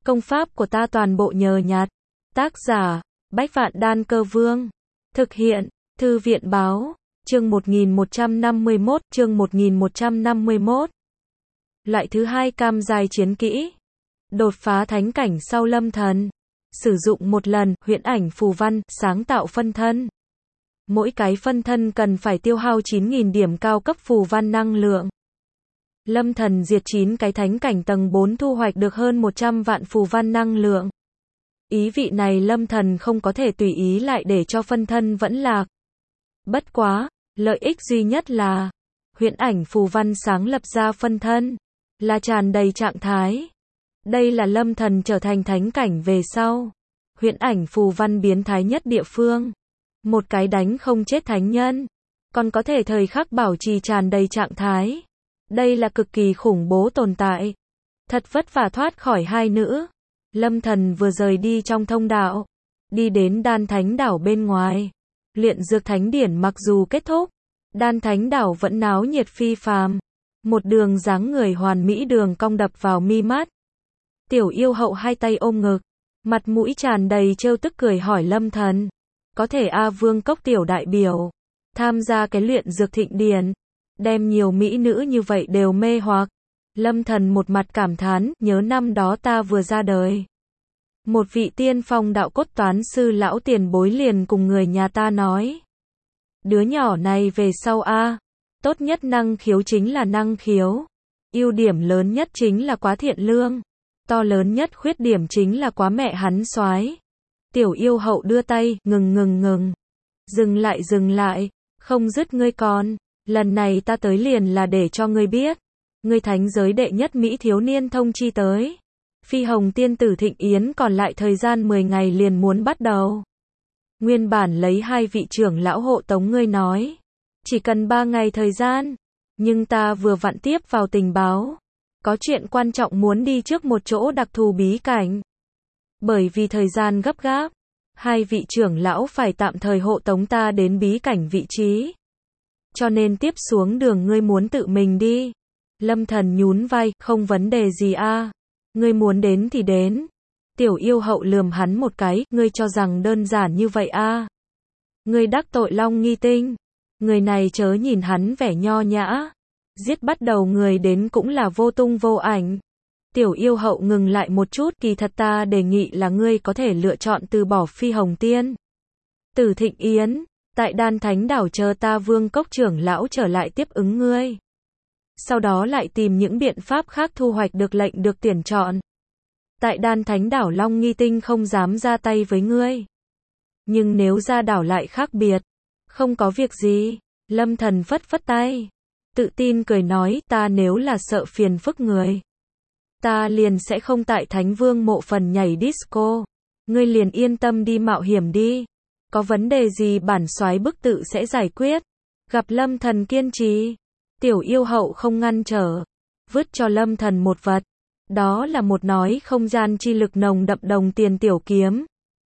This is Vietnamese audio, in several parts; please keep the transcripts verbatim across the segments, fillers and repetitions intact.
Công pháp của ta toàn bộ nhờ nhặt. Tác giả, Bách Vạn Đan Cơ Vương. Thực hiện, Thư viện Báo. Chương một nghìn một trăm năm mươi mốt, chương một nghìn một trăm năm mươi mốt. Loại thứ hai cam giai chiến kỹ. Đột phá thánh cảnh sau lâm thần. Sử dụng một lần, huyễn ảnh phù văn, sáng tạo phân thân. Mỗi cái phân thân cần phải tiêu hao chín nghìn điểm cao cấp phù văn năng lượng. Lâm thần diệt chín cái thánh cảnh tầng bốn thu hoạch được hơn một trăm vạn phù văn năng lượng. Ý vị này lâm thần không có thể tùy ý lại để cho phân thân vẫn lạc. Bất quá, lợi ích duy nhất là huyễn ảnh phù văn sáng lập ra phân thân là tràn đầy trạng thái. Đây là lâm thần trở thành thánh cảnh về sau. Huyễn ảnh phù văn biến thái nhất địa phương. Một cái đánh không chết thánh nhân, còn có thể thời khắc bảo trì tràn đầy trạng thái. Đây là cực kỳ khủng bố tồn tại. Thật vất vả thoát khỏi hai nữ. Lâm thần vừa rời đi trong thông đạo, đi đến đan thánh đảo bên ngoài. Luyện dược thánh điển mặc dù kết thúc, đan thánh đảo vẫn náo nhiệt phi phàm. Một đường dáng người hoàn mỹ đường cong đập vào mi mắt. Tiểu yêu hậu hai tay ôm ngực, mặt mũi tràn đầy trêu tức cười hỏi lâm thần. Có thể A Vương Cốc tiểu đại biểu tham gia cái luyện dược thịnh điển, đem nhiều mỹ nữ như vậy đều mê hoặc. Lâm thần một mặt cảm thán, nhớ năm đó ta vừa ra đời. Một vị tiên phong đạo cốt toán sư lão tiền bối liền cùng người nhà ta nói. Đứa nhỏ này về sau a, tốt nhất năng khiếu chính là năng khiếu. Ưu điểm lớn nhất chính là quá thiện lương. To lớn nhất khuyết điểm chính là quá mẹ hắn soái. Tiểu yêu hậu đưa tay, ngừng ngừng ngừng. Dừng lại dừng lại, không dứt ngươi con. Lần này ta tới liền là để cho ngươi biết. Ngươi thánh giới đệ nhất mỹ thiếu niên thông chi tới. Phi hồng tiên tử thịnh yến còn lại thời gian mười ngày liền muốn bắt đầu. Nguyên bản lấy hai vị trưởng lão hộ tống ngươi nói. Chỉ cần ba ngày thời gian. Nhưng ta vừa vặn tiếp vào tình báo. Có chuyện quan trọng muốn đi trước một chỗ đặc thù bí cảnh. Bởi vì thời gian gấp gáp, hai vị trưởng lão phải tạm thời hộ tống ta đến bí cảnh vị trí. Cho nên tiếp xuống đường ngươi muốn tự mình đi. Lâm thần nhún vai, không vấn đề gì a. Ngươi muốn đến thì đến. Tiểu yêu hậu lườm hắn một cái, ngươi cho rằng đơn giản như vậy a? Ngươi đắc tội Long Nghi Tinh. Người này chớ nhìn hắn vẻ nho nhã. Giết bắt đầu người đến cũng là vô tung vô ảnh. Tiểu yêu hậu ngừng lại một chút, kỳ thật ta đề nghị là ngươi có thể lựa chọn từ bỏ Phi Hồng Tiên Tử Thịnh Yến, tại đan thánh đảo chờ ta Vương Cốc trưởng lão trở lại tiếp ứng ngươi. Sau đó lại tìm những biện pháp khác thu hoạch được lệnh được tuyển chọn. Tại đan thánh đảo Long Nghi Tinh không dám ra tay với ngươi. Nhưng nếu ra đảo lại khác biệt. Không có việc gì. Lâm thần phất phất tay. Tự tin cười nói, ta nếu là sợ phiền phức người. Ta liền sẽ không tại Thánh Vương mộ phần nhảy disco. Ngươi liền yên tâm đi mạo hiểm đi. Có vấn đề gì bản soái bức tự sẽ giải quyết. Gặp lâm thần kiên trì. Tiểu yêu hậu không ngăn trở. Vứt cho lâm thần một vật. Đó là một nói không gian chi lực nồng đậm đồng tiền tiểu kiếm.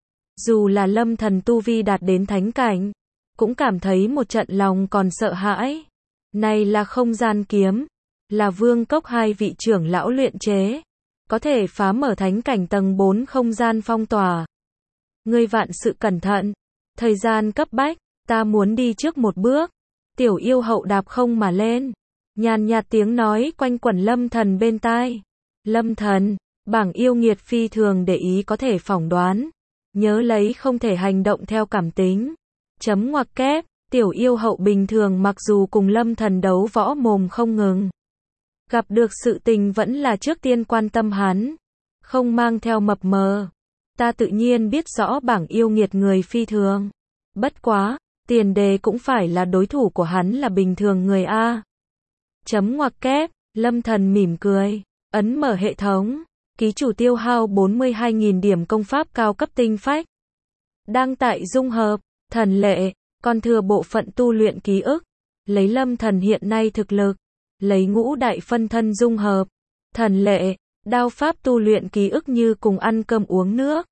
Dù là lâm thần tu vi đạt đến thánh cảnh, cũng cảm thấy một trận lòng còn sợ hãi. Này là không gian kiếm. Là Vương Cốc hai vị trưởng lão luyện chế. Có thể phá mở thánh cảnh tầng bốn không gian phong tỏa. Ngươi vạn sự cẩn thận. Thời gian cấp bách, ta muốn đi trước một bước. Tiểu yêu hậu đạp không mà lên. Nhàn nhạt tiếng nói quanh quẩn lâm thần bên tai. Lâm thần, bảng yêu nghiệt phi thường để ý có thể phỏng đoán. Nhớ lấy không thể hành động theo cảm tính. Chấm ngoặc kép, tiểu yêu hậu bình thường mặc dù cùng lâm thần đấu võ mồm không ngừng. Gặp được sự tình vẫn là trước tiên quan tâm hắn. Không mang theo mập mờ. Ta tự nhiên biết rõ bảng yêu nghiệt người phi thường. Bất quá, tiền đề cũng phải là đối thủ của hắn là bình thường người A. Chấm ngoặc kép, lâm thần mỉm cười. Ấn mở hệ thống. Ký chủ tiêu hao bốn mươi hai nghìn điểm công pháp cao cấp tinh phách. Đang tại dung hợp, thần lệ, còn thừa bộ phận tu luyện ký ức. Lấy lâm thần hiện nay thực lực. Lấy ngũ đại phân thân dung hợp. Thần lệ, đao pháp tu luyện ký ức như cùng ăn cơm uống nước.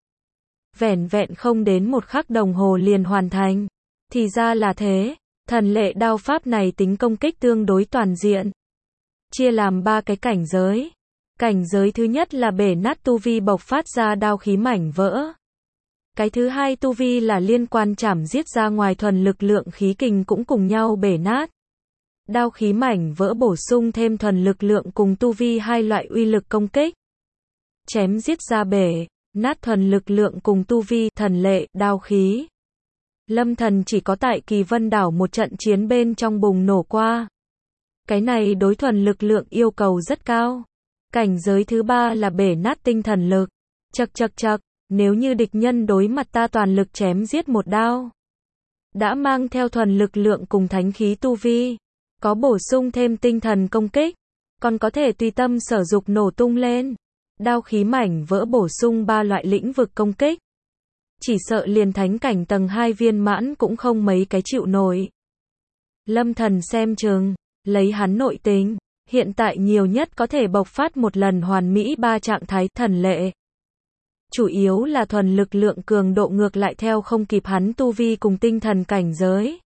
Vẻn vẹn không đến một khắc đồng hồ liền hoàn thành. Thì ra là thế, thần lệ đao pháp này tính công kích tương đối toàn diện. Chia làm ba cái cảnh giới. Cảnh giới thứ nhất là bể nát tu vi bộc phát ra đao khí mảnh vỡ. Cái thứ hai tu vi là liên quan chảm giết ra ngoài thuần lực lượng khí kình cũng cùng nhau bể nát. Đao khí mảnh vỡ bổ sung thêm thuần lực lượng cùng tu vi hai loại uy lực công kích. Chém giết ra bể, nát thuần lực lượng cùng tu vi, thần lệ, đao khí. Lâm Thần chỉ có tại Kỳ Vân Đảo một trận chiến bên trong bùng nổ qua. Cái này đối thuần lực lượng yêu cầu rất cao. Cảnh giới thứ ba là bể nát tinh thần lực. Chậc chậc chậc, nếu như địch nhân đối mặt ta toàn lực chém giết một đao, đã mang theo thuần lực lượng cùng thánh khí tu vi, có bổ sung thêm tinh thần công kích, còn có thể tùy tâm sở dục nổ tung lên. Đao khí mảnh vỡ bổ sung ba loại lĩnh vực công kích. Chỉ sợ liền thánh cảnh tầng hai viên mãn cũng không mấy cái chịu nổi. Lâm Thần xem chừng, lấy hắn nội tính, hiện tại nhiều nhất có thể bộc phát một lần hoàn mỹ ba trạng thái thần lệ. Chủ yếu là thuần lực lượng cường độ ngược lại theo không kịp hắn tu vi cùng tinh thần cảnh giới.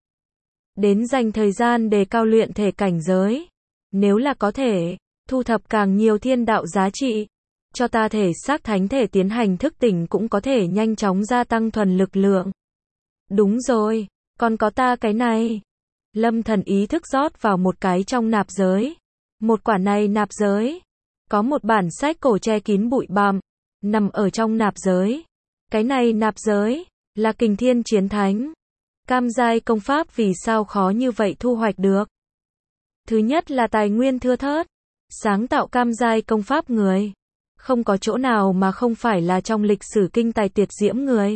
Đến dành thời gian để cao luyện thể cảnh giới. Nếu là có thể, thu thập càng nhiều thiên đạo giá trị, cho ta thể xác thánh thể tiến hành thức tỉnh cũng có thể nhanh chóng gia tăng thuần lực lượng. Đúng rồi, còn có ta cái này. Lâm Thần ý thức rót vào một cái trong nạp giới. Một quả này nạp giới, có một bản sách cổ che kín bụi bặm, nằm ở trong nạp giới. Cái này nạp giới, là Kình Thiên Chiến Thánh. Cam giai công pháp vì sao khó như vậy thu hoạch được? Thứ nhất là tài nguyên thưa thớt. Sáng tạo cam giai công pháp người, không có chỗ nào mà không phải là trong lịch sử kinh tài tuyệt diễm người.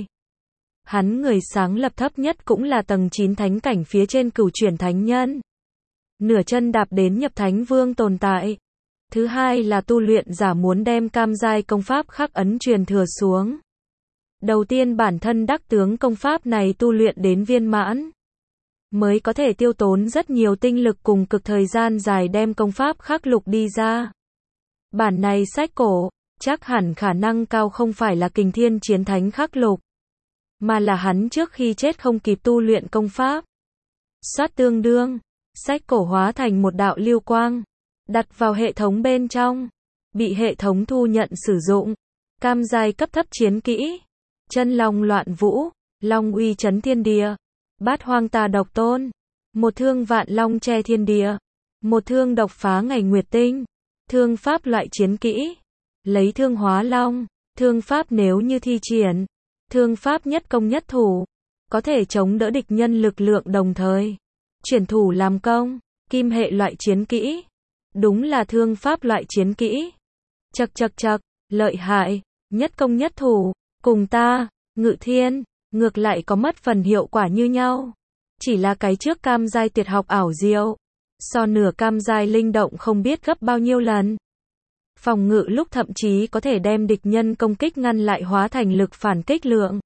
Hắn người sáng lập thấp nhất cũng là tầng chín thánh cảnh phía trên cửu chuyển thánh nhân. Nửa chân đạp đến nhập thánh vương tồn tại. Thứ hai là tu luyện giả muốn đem cam giai công pháp khắc ấn truyền thừa xuống. Đầu tiên bản thân đắc tướng công pháp này tu luyện đến viên mãn, mới có thể tiêu tốn rất nhiều tinh lực cùng cực thời gian dài đem công pháp khắc lục đi ra. Bản này sách cổ, chắc hẳn khả năng cao không phải là Kình Thiên Chiến Thánh khắc lục, mà là hắn trước khi chết không kịp tu luyện công pháp. Xoát tương đương, sách cổ hóa thành một đạo lưu quang, đặt vào hệ thống bên trong, bị hệ thống thu nhận sử dụng. Cam giai cấp thấp chiến kỹ, chân long loạn vũ, long uy chấn thiên địa, bát hoang tà độc tôn, một thương vạn long che thiên địa, một thương độc phá ngày nguyệt tinh. Thương pháp loại chiến kỹ, lấy thương hóa long. Thương pháp nếu như thi triển, thương pháp nhất công nhất thủ, có thể chống đỡ địch nhân lực lượng đồng thời chuyển thủ làm công. Kim hệ loại chiến kỹ, đúng là thương pháp loại chiến kỹ. Chậc chậc chậc, lợi hại, nhất công nhất thủ, cùng ta, Ngự Thiên, ngược lại có mất phần hiệu quả như nhau. Chỉ là cái trước cam giai tuyệt học ảo diệu, so nửa cam giai linh động không biết gấp bao nhiêu lần. Phòng ngự lúc thậm chí có thể đem địch nhân công kích ngăn lại hóa thành lực phản kích lượng.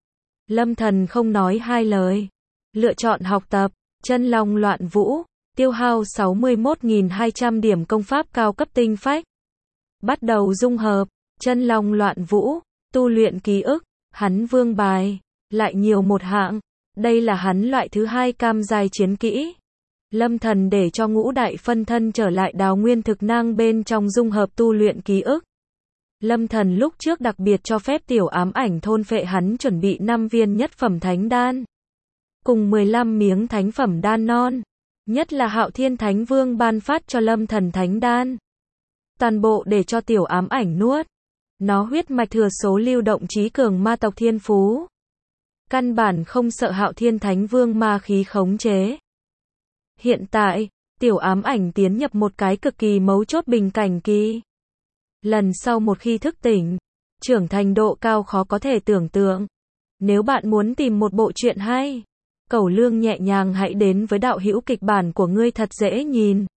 Lâm Thần không nói hai lời, lựa chọn học tập chân long loạn vũ, tiêu hao sáu mươi mốt nghìn hai trăm điểm công pháp cao cấp tinh phách. Bắt đầu dung hợp chân long loạn vũ, tu luyện ký ức, hắn vương bài, lại nhiều một hạng. Đây là hắn loại thứ hai cam giai chiến kỹ. Lâm Thần để cho ngũ đại phân thân trở lại đào nguyên thực nang bên trong dung hợp tu luyện ký ức. Lâm Thần lúc trước đặc biệt cho phép tiểu ám ảnh thôn phệ hắn chuẩn bị năm viên nhất phẩm thánh đan, cùng mười lăm miếng thánh phẩm đan non. Nhất là Hạo Thiên Thánh Vương ban phát cho Lâm Thần thánh đan, toàn bộ để cho tiểu ám ảnh nuốt. Nó huyết mạch thừa số lưu động trí cường ma tộc thiên phú, căn bản không sợ Hạo Thiên Thánh Vương ma khí khống chế. Hiện tại, tiểu ám ảnh tiến nhập một cái cực kỳ mấu chốt bình cảnh kỳ. Lần sau một khi thức tỉnh, trưởng thành độ cao khó có thể tưởng tượng. Nếu bạn muốn tìm một bộ truyện hay, Cẩu Lương nhẹ nhàng hãy đến với đạo hữu kịch bản của ngươi thật dễ nhìn.